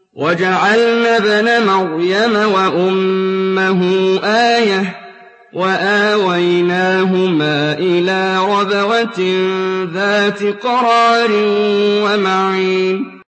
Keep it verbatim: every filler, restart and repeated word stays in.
وَجَعَلْنَا ابْنَ مَرْيَمَ وَأُمَّهُ آيَةً وَآوَيْنَاهُمَا إِلَىٰ رَبْوَةٍ ذَاتِ قَرَارٍ وَمَعِينٍ